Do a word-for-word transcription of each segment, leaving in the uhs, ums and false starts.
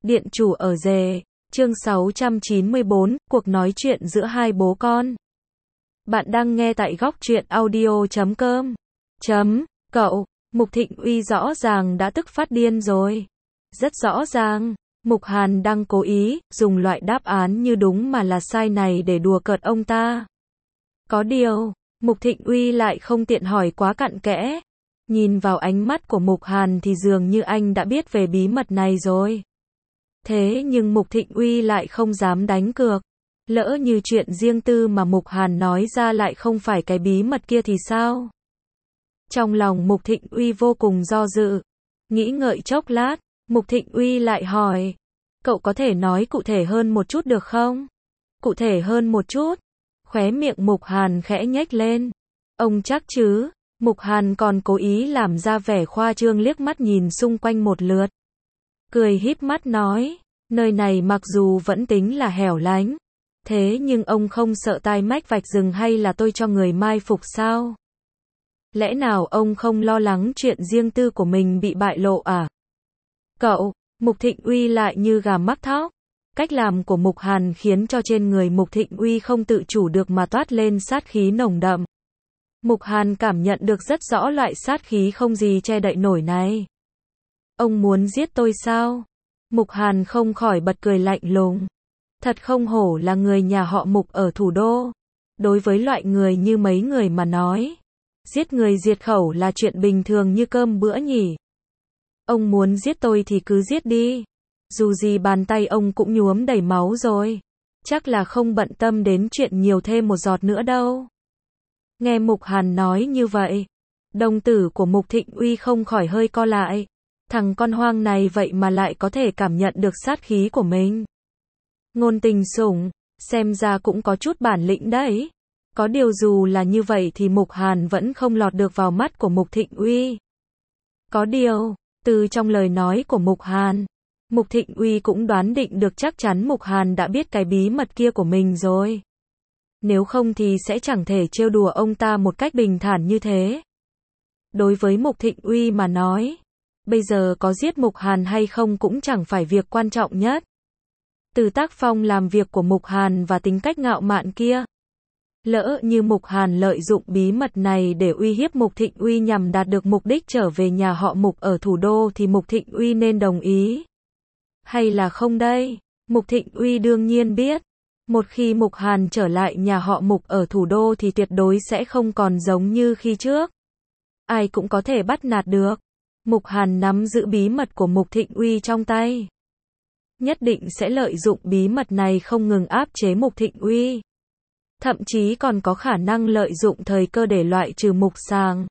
Điện chủ ở rể, chương sáu trăm chín mươi bốn, cuộc nói chuyện giữa hai bố con. Bạn đang nghe tại góc truyện audio chấm com. Chấm, cậu, Mục Thịnh Uy rõ ràng đã tức phát điên rồi. Rất rõ ràng, Mục Hàn đang cố ý, dùng loại đáp án như đúng mà là sai này để đùa cợt ông ta. Có điều, Mục Thịnh Uy lại không tiện hỏi quá cặn kẽ. Nhìn vào ánh mắt của Mục Hàn thì dường như anh đã biết về bí mật này rồi. Thế nhưng Mục Thịnh Uy lại không dám đánh cược. Lỡ như chuyện riêng tư mà Mục Hàn nói ra lại không phải cái bí mật kia thì sao? Trong lòng Mục Thịnh Uy vô cùng do dự. Nghĩ ngợi chốc lát, Mục Thịnh Uy lại hỏi. Cậu có thể nói cụ thể hơn một chút được không? Cụ thể hơn một chút. Khóe miệng Mục Hàn khẽ nhếch lên. Ông chắc chứ? Mục Hàn còn cố ý làm ra vẻ khoa trương liếc mắt nhìn xung quanh một lượt. Cười híp mắt nói, nơi này mặc dù vẫn tính là hẻo lánh, thế nhưng ông không sợ tai mách vạch rừng hay là tôi cho người mai phục sao? Lẽ nào ông không lo lắng chuyện riêng tư của mình bị bại lộ à? Cậu, Mục Thịnh Uy lại như gà mắc thóc. Cách làm của Mục Hàn khiến cho trên người Mục Thịnh Uy không tự chủ được mà toát lên sát khí nồng đậm. Mục Hàn cảm nhận được rất rõ loại sát khí không gì che đậy nổi này. Ông muốn giết tôi sao? Mục Hàn không khỏi bật cười lạnh lùng. Thật không hổ là người nhà họ Mục ở thủ đô. Đối với loại người như mấy người mà nói, giết người diệt khẩu là chuyện bình thường như cơm bữa nhỉ. Ông muốn giết tôi thì cứ giết đi. Dù gì bàn tay ông cũng nhuốm đầy máu rồi. Chắc là không bận tâm đến chuyện nhiều thêm một giọt nữa đâu. Nghe Mục Hàn nói như vậy, đồng tử của Mục Thịnh Uy không khỏi hơi co lại. Thằng con hoang này vậy mà lại có thể cảm nhận được sát khí của mình. Ngôn tình sủng, xem ra cũng có chút bản lĩnh đấy. Có điều dù là như vậy thì Mục Hàn vẫn không lọt được vào mắt của Mục Thịnh Uy. Có điều, từ trong lời nói của Mục Hàn, Mục Thịnh Uy cũng đoán định được chắc chắn Mục Hàn đã biết cái bí mật kia của mình rồi. Nếu không thì sẽ chẳng thể trêu đùa ông ta một cách bình thản như thế. Đối với Mục Thịnh Uy mà nói, bây giờ có giết Mục Hàn hay không cũng chẳng phải việc quan trọng nhất. Từ tác phong làm việc của Mục Hàn và tính cách ngạo mạn kia, lỡ như Mục Hàn lợi dụng bí mật này để uy hiếp Mục Thịnh Uy nhằm đạt được mục đích trở về nhà họ Mục ở thủ đô thì Mục Thịnh Uy nên đồng ý. Hay là không đây? Mục Thịnh Uy đương nhiên biết, một khi Mục Hàn trở lại nhà họ Mục ở thủ đô thì tuyệt đối sẽ không còn giống như khi trước. Ai cũng có thể bắt nạt được. Mục Hàn nắm giữ bí mật của Mục Thịnh Uy trong tay. Nhất định sẽ lợi dụng bí mật này không ngừng áp chế Mục Thịnh Uy. Thậm chí còn có khả năng lợi dụng thời cơ để loại trừ Mục Sàng.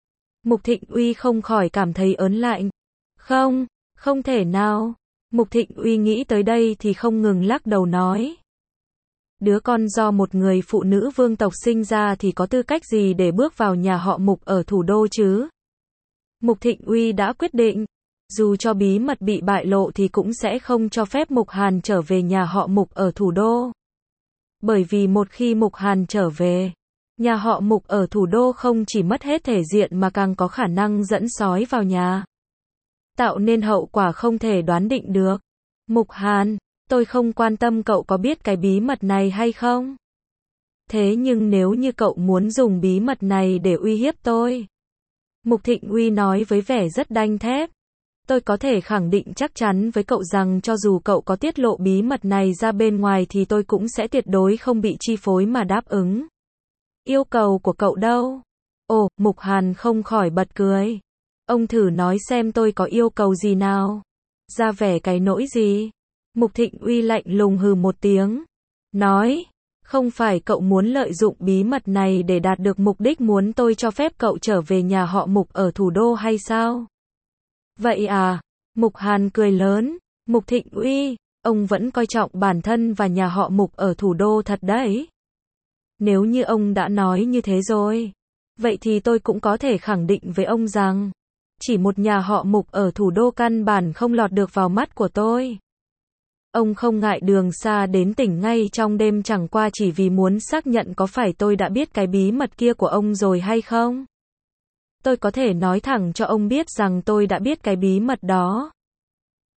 Mục Thịnh Uy không khỏi cảm thấy ớn lạnh. Không, không thể nào. Mục Thịnh Uy nghĩ tới đây thì không ngừng lắc đầu nói. Đứa con do một người phụ nữ vương tộc sinh ra thì có tư cách gì để bước vào nhà họ Mục ở thủ đô chứ? Mục Thịnh Uy đã quyết định, dù cho bí mật bị bại lộ thì cũng sẽ không cho phép Mục Hàn trở về nhà họ Mục ở thủ đô. Bởi vì một khi Mục Hàn trở về, nhà họ Mục ở thủ đô không chỉ mất hết thể diện mà càng có khả năng dẫn sói vào nhà. Tạo nên hậu quả không thể đoán định được. Mục Hàn, tôi không quan tâm cậu có biết cái bí mật này hay không. Thế nhưng nếu như cậu muốn dùng bí mật này để uy hiếp tôi. Mục Thịnh Uy nói với vẻ rất đanh thép. Tôi có thể khẳng định chắc chắn với cậu rằng cho dù cậu có tiết lộ bí mật này ra bên ngoài thì tôi cũng sẽ tuyệt đối không bị chi phối mà đáp ứng. Yêu cầu của cậu đâu? Ồ, Mục Hàn không khỏi bật cười. Ông thử nói xem tôi có yêu cầu gì nào? Ra vẻ cái nỗi gì? Mục Thịnh Uy lạnh lùng hừ một tiếng. Nói, không phải cậu muốn lợi dụng bí mật này để đạt được mục đích muốn tôi cho phép cậu trở về nhà họ Mục ở thủ đô hay sao? Vậy à? Mục Hàn cười lớn. Mục Thịnh Uy, ông vẫn coi trọng bản thân và nhà họ Mục ở thủ đô thật đấy. Nếu như ông đã nói như thế rồi, vậy thì tôi cũng có thể khẳng định với ông rằng, chỉ một nhà họ Mục ở thủ đô căn bản không lọt được vào mắt của tôi. Ông không ngại đường xa đến tỉnh ngay trong đêm chẳng qua chỉ vì muốn xác nhận có phải tôi đã biết cái bí mật kia của ông rồi hay không. Tôi có thể nói thẳng cho ông biết rằng tôi đã biết cái bí mật đó.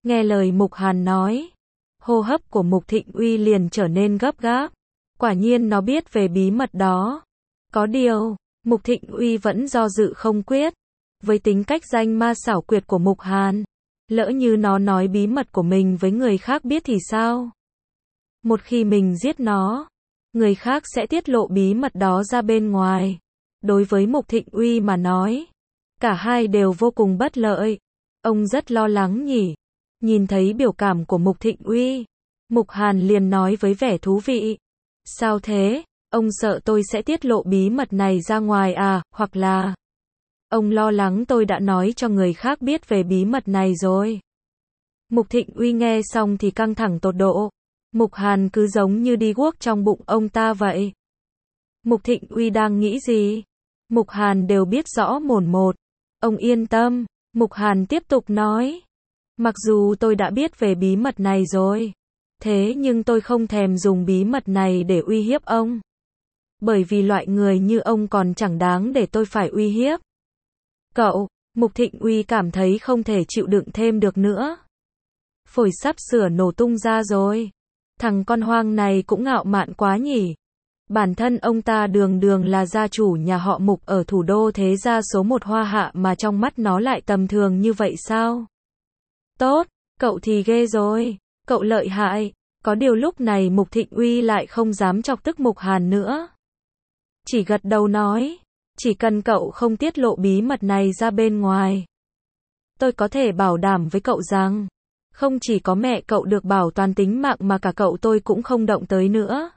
Nghe lời Mục Hàn nói, hô hấp của Mục Thịnh Uy liền trở nên gấp gáp. Quả nhiên nó biết về bí mật đó. Có điều, Mục Thịnh Uy vẫn do dự không quyết. Với tính cách danh ma xảo quyệt của Mục Hàn, lỡ như nó nói bí mật của mình với người khác biết thì sao? Một khi mình giết nó, người khác sẽ tiết lộ bí mật đó ra bên ngoài. Đối với Mục Thịnh Uy mà nói, cả hai đều vô cùng bất lợi. Ông rất lo lắng nhỉ. Nhìn thấy biểu cảm của Mục Thịnh Uy, Mục Hàn liền nói với vẻ thú vị. Sao thế? Ông sợ tôi sẽ tiết lộ bí mật này ra ngoài à, hoặc là ông lo lắng tôi đã nói cho người khác biết về bí mật này rồi. Mục Thịnh Uy nghe xong thì căng thẳng tột độ. Mục Hàn cứ giống như đi guốc trong bụng ông ta vậy. Mục Thịnh Uy đang nghĩ gì? Mục Hàn đều biết rõ mồn một. Ông yên tâm, Mục Hàn tiếp tục nói. Mặc dù tôi đã biết về bí mật này rồi, thế nhưng tôi không thèm dùng bí mật này để uy hiếp ông. Bởi vì loại người như ông còn chẳng đáng để tôi phải uy hiếp. Cậu, Mục Thịnh Uy cảm thấy không thể chịu đựng thêm được nữa. Phổi sắp sửa nổ tung ra rồi. Thằng con hoang này cũng ngạo mạn quá nhỉ. Bản thân ông ta đường đường là gia chủ nhà họ Mục ở thủ đô thế gia số một Hoa Hạ mà trong mắt nó lại tầm thường như vậy sao? Tốt, cậu thì ghê rồi. Cậu lợi hại. Có điều lúc này Mục Thịnh Uy lại không dám chọc tức Mục Hàn nữa. Chỉ gật đầu nói. Chỉ cần cậu không tiết lộ bí mật này ra bên ngoài, tôi có thể bảo đảm với cậu rằng, không chỉ có mẹ cậu được bảo toàn tính mạng mà cả cậu tôi cũng không động tới nữa.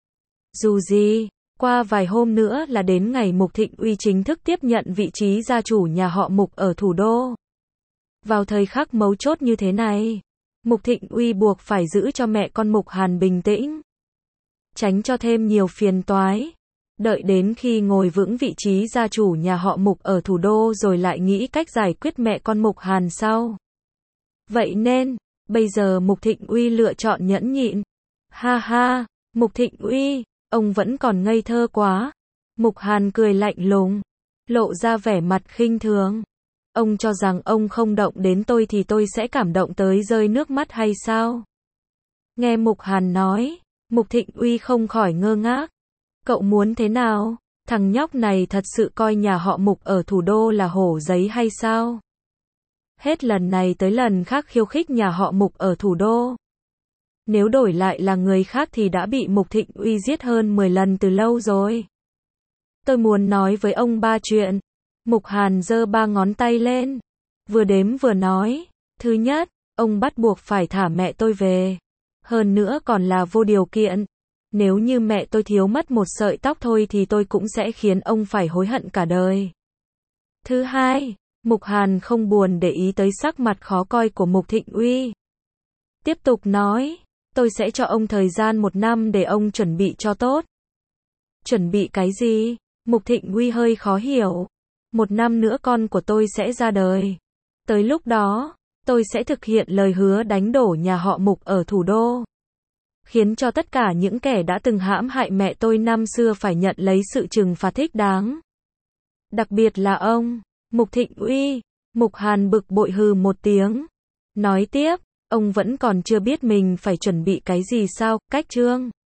Dù gì, qua vài hôm nữa là đến ngày Mục Thịnh Uy chính thức tiếp nhận vị trí gia chủ nhà họ Mục ở thủ đô. Vào thời khắc mấu chốt như thế này, Mục Thịnh Uy buộc phải giữ cho mẹ con Mục Hàn bình tĩnh, tránh cho thêm nhiều phiền toái. Đợi đến khi ngồi vững vị trí gia chủ nhà họ Mục ở thủ đô rồi lại nghĩ cách giải quyết mẹ con Mục Hàn sau. Vậy nên, bây giờ Mục Thịnh Uy lựa chọn nhẫn nhịn. Ha ha, Mục Thịnh Uy, ông vẫn còn ngây thơ quá. Mục Hàn cười lạnh lùng, lộ ra vẻ mặt khinh thường. Ông cho rằng ông không động đến tôi thì tôi sẽ cảm động tới rơi nước mắt hay sao? Nghe Mục Hàn nói, Mục Thịnh Uy không khỏi ngơ ngác. Cậu muốn thế nào? Thằng nhóc này thật sự coi nhà họ Mục ở thủ đô là hổ giấy hay sao? Hết lần này tới lần khác khiêu khích nhà họ Mục ở thủ đô. Nếu đổi lại là người khác thì đã bị Mục Thịnh Uy giết hơn mười lần từ lâu rồi. Tôi muốn nói với ông ba chuyện. Mục Hàn giơ ba ngón tay lên, vừa đếm vừa nói. Thứ nhất, ông bắt buộc phải thả mẹ tôi về. Hơn nữa còn là vô điều kiện. Nếu như mẹ tôi thiếu mất một sợi tóc thôi thì tôi cũng sẽ khiến ông phải hối hận cả đời. Thứ hai, Mục Hàn không buồn để ý tới sắc mặt khó coi của Mục Thịnh Uy. Tiếp tục nói, tôi sẽ cho ông thời gian một năm để ông chuẩn bị cho tốt. Chuẩn bị cái gì? Mục Thịnh Uy hơi khó hiểu. Một năm nữa con của tôi sẽ ra đời. Tới lúc đó, tôi sẽ thực hiện lời hứa đánh đổ nhà họ Mục ở thủ đô. Khiến cho tất cả những kẻ đã từng hãm hại mẹ tôi năm xưa phải nhận lấy sự trừng phạt thích đáng. Đặc biệt là ông, Mục Thịnh Uy. Mục Hàn bực bội hừ một tiếng. Nói tiếp, ông vẫn còn chưa biết mình phải chuẩn bị cái gì sao, cách chương.